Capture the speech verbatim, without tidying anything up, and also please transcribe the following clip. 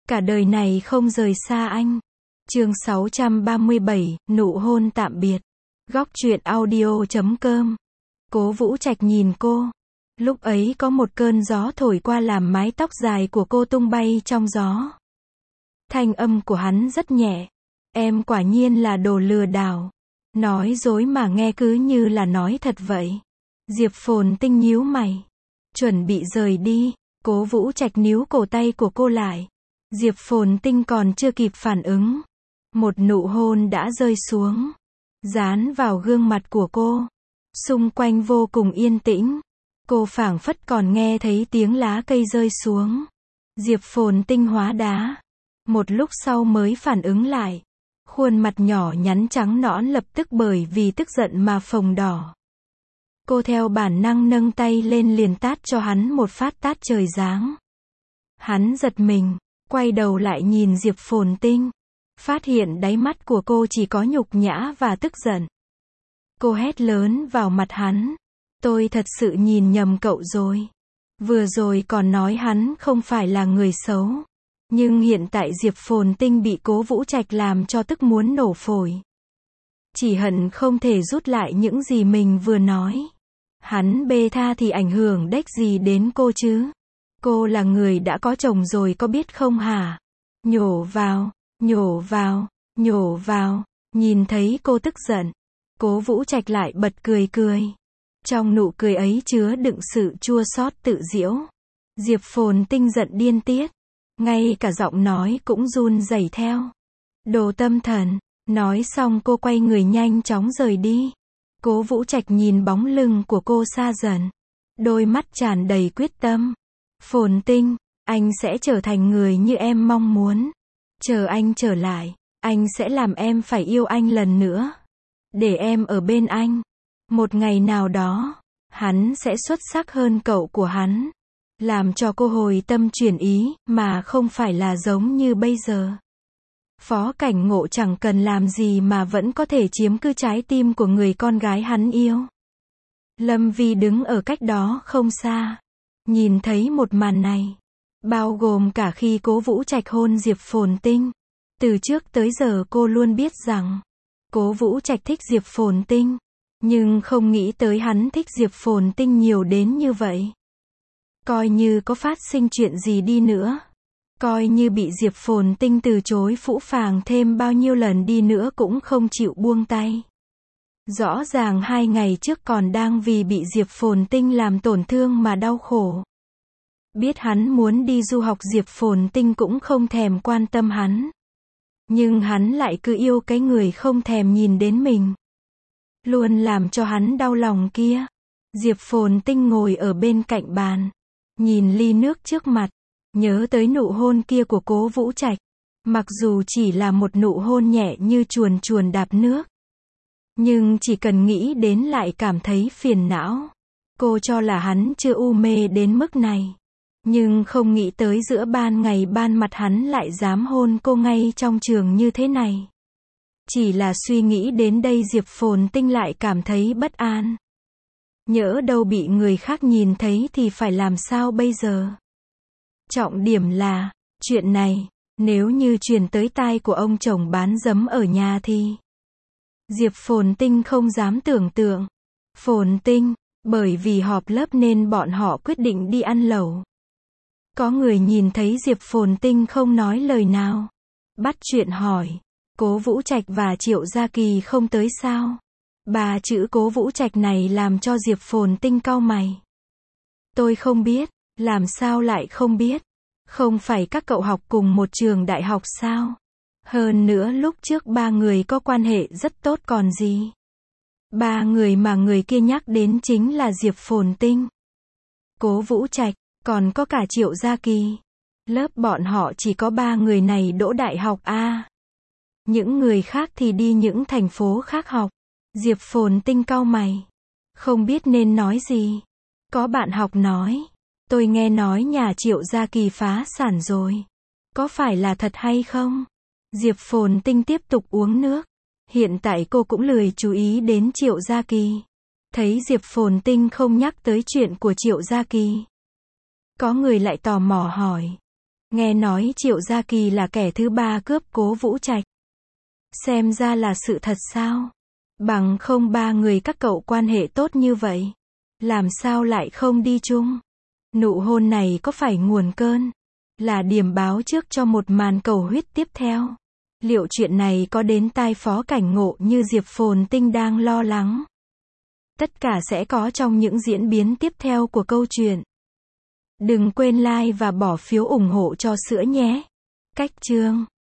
Cả đời này không rời xa anh. Chương sáu trăm ba mươi bảy, nụ hôn tạm biệt. Góc truyện audio chấm com. Cố Vũ Trạch nhìn cô. Lúc ấy có một cơn gió thổi qua làm mái tóc dài của cô tung bay trong gió. Thanh âm của hắn rất nhẹ. Em quả nhiên là đồ lừa đảo. Nói dối mà nghe cứ như là nói thật vậy. Diệp Phồn Tinh nhíu mày. Chuẩn bị rời đi. Cố Vũ Trạch níu cổ tay của cô lại. Diệp Phồn Tinh còn chưa kịp phản ứng. Một nụ hôn đã rơi xuống. Dán vào gương mặt của cô. Xung quanh vô cùng yên tĩnh. Cô phảng phất còn nghe thấy tiếng lá cây rơi xuống. Diệp Phồn Tinh hóa đá. Một lúc sau mới phản ứng lại. Khuôn mặt nhỏ nhắn trắng nõn lập tức bởi vì tức giận mà phồng đỏ. Cô theo bản năng nâng tay lên liền tát cho hắn một phát tát trời giáng. Hắn giật mình, quay đầu lại nhìn Diệp Phồn Tinh. Phát hiện đáy mắt của cô chỉ có nhục nhã và tức giận. Cô hét lớn vào mặt hắn. Tôi thật sự nhìn nhầm cậu rồi. Vừa rồi còn nói hắn không phải là người xấu. Nhưng hiện tại Diệp Phồn Tinh bị Cố Vũ Trạch làm cho tức muốn nổ phổi. Chỉ hận không thể rút lại những gì mình vừa nói. Hắn bê tha thì ảnh hưởng đếch gì đến cô chứ. Cô là người đã có chồng rồi có biết không hả? Nhổ vào, nhổ vào, nhổ vào. Nhìn thấy cô tức giận. Cố Vũ Trạch lại bật cười cười. Trong nụ cười ấy chứa đựng sự chua xót tự giễu. Diệp Phồn Tinh giận điên tiết. Ngay cả giọng nói cũng run rẩy theo. Đồ tâm thần. Nói xong cô quay người nhanh chóng rời đi. Cố Vũ Trạch nhìn bóng lưng của cô xa dần. Đôi mắt tràn đầy quyết tâm. Phồn Tinh, anh sẽ trở thành người như em mong muốn. Chờ anh trở lại, anh sẽ làm em phải yêu anh lần nữa. Để em ở bên anh. Một ngày nào đó, hắn sẽ xuất sắc hơn cậu của hắn. Làm cho cô hồi tâm chuyển ý, mà không phải là giống như bây giờ. Phó Cảnh Ngộ chẳng cần làm gì mà vẫn có thể chiếm cứ trái tim của người con gái hắn yêu. Lâm Vi đứng ở cách đó không xa. Nhìn thấy một màn này. Bao gồm cả khi Cố Vũ Trạch hôn Diệp Phồn Tinh. Từ trước tới giờ cô luôn biết rằng. Cố Vũ Trạch thích Diệp Phồn Tinh. Nhưng không nghĩ tới hắn thích Diệp Phồn Tinh nhiều đến như vậy. Coi như có phát sinh chuyện gì đi nữa. Coi như bị Diệp Phồn Tinh từ chối phũ phàng thêm bao nhiêu lần đi nữa cũng không chịu buông tay. Rõ ràng hai ngày trước còn đang vì bị Diệp Phồn Tinh làm tổn thương mà đau khổ. Biết hắn muốn đi du học Diệp Phồn Tinh cũng không thèm quan tâm hắn. Nhưng hắn lại cứ yêu cái người không thèm nhìn đến mình. Luôn làm cho hắn đau lòng kia. Diệp Phồn Tinh ngồi ở bên cạnh bàn. Nhìn ly nước trước mặt. Nhớ tới nụ hôn kia của Cố Vũ Trạch. Mặc dù chỉ là một nụ hôn nhẹ như chuồn chuồn đạp nước. Nhưng chỉ cần nghĩ đến lại cảm thấy phiền não. Cô cho là hắn chưa u mê đến mức này. Nhưng không nghĩ tới giữa ban ngày ban mặt hắn lại dám hôn cô ngay trong trường như thế này. Chỉ là suy nghĩ đến đây Diệp Phồn Tinh lại cảm thấy bất an. Nhỡ đâu bị người khác nhìn thấy thì phải làm sao bây giờ? Trọng điểm là, chuyện này, nếu như truyền tới tai của ông chồng bán dấm ở nhà thì... Diệp Phồn Tinh không dám tưởng tượng. Phồn Tinh, bởi vì họp lớp nên bọn họ quyết định đi ăn lẩu. Có người nhìn thấy Diệp Phồn Tinh không nói lời nào. Bắt chuyện hỏi, Cố Vũ Trạch và Triệu Gia Kỳ không tới sao? Ba chữ Cố Vũ Trạch này làm cho Diệp Phồn Tinh cau mày. Tôi không biết, làm sao lại không biết? Không phải các cậu học cùng một trường đại học sao? Hơn nữa lúc trước ba người có quan hệ rất tốt còn gì. Ba người mà người kia nhắc đến chính là Diệp Phồn Tinh, Cố Vũ Trạch, còn có cả Triệu Gia Kỳ. Lớp bọn họ chỉ có ba người này đỗ đại học a. Những người khác thì đi những thành phố khác học. Diệp Phồn Tinh cau mày. Không biết nên nói gì. Có bạn học nói. Tôi nghe nói nhà Triệu Gia Kỳ phá sản rồi. Có phải là thật hay không? Diệp Phồn Tinh tiếp tục uống nước. Hiện tại cô cũng lười chú ý đến Triệu Gia Kỳ. Thấy Diệp Phồn Tinh không nhắc tới chuyện của Triệu Gia Kỳ. Có người lại tò mò hỏi. Nghe nói Triệu Gia Kỳ là kẻ thứ ba cướp Cố Vũ Trạch. Xem ra là sự thật sao? Bằng không ba người các cậu quan hệ tốt như vậy. Làm sao lại không đi chung? Nụ hôn này có phải nguồn cơn? Là điểm báo trước cho một màn cầu huyết tiếp theo. Liệu chuyện này có đến tai Phó Cảnh Ngộ như Diệp Phồn Tinh đang lo lắng? Tất cả sẽ có trong những diễn biến tiếp theo của câu chuyện. Đừng quên like và bỏ phiếu ủng hộ cho Sữa nhé. Cách chương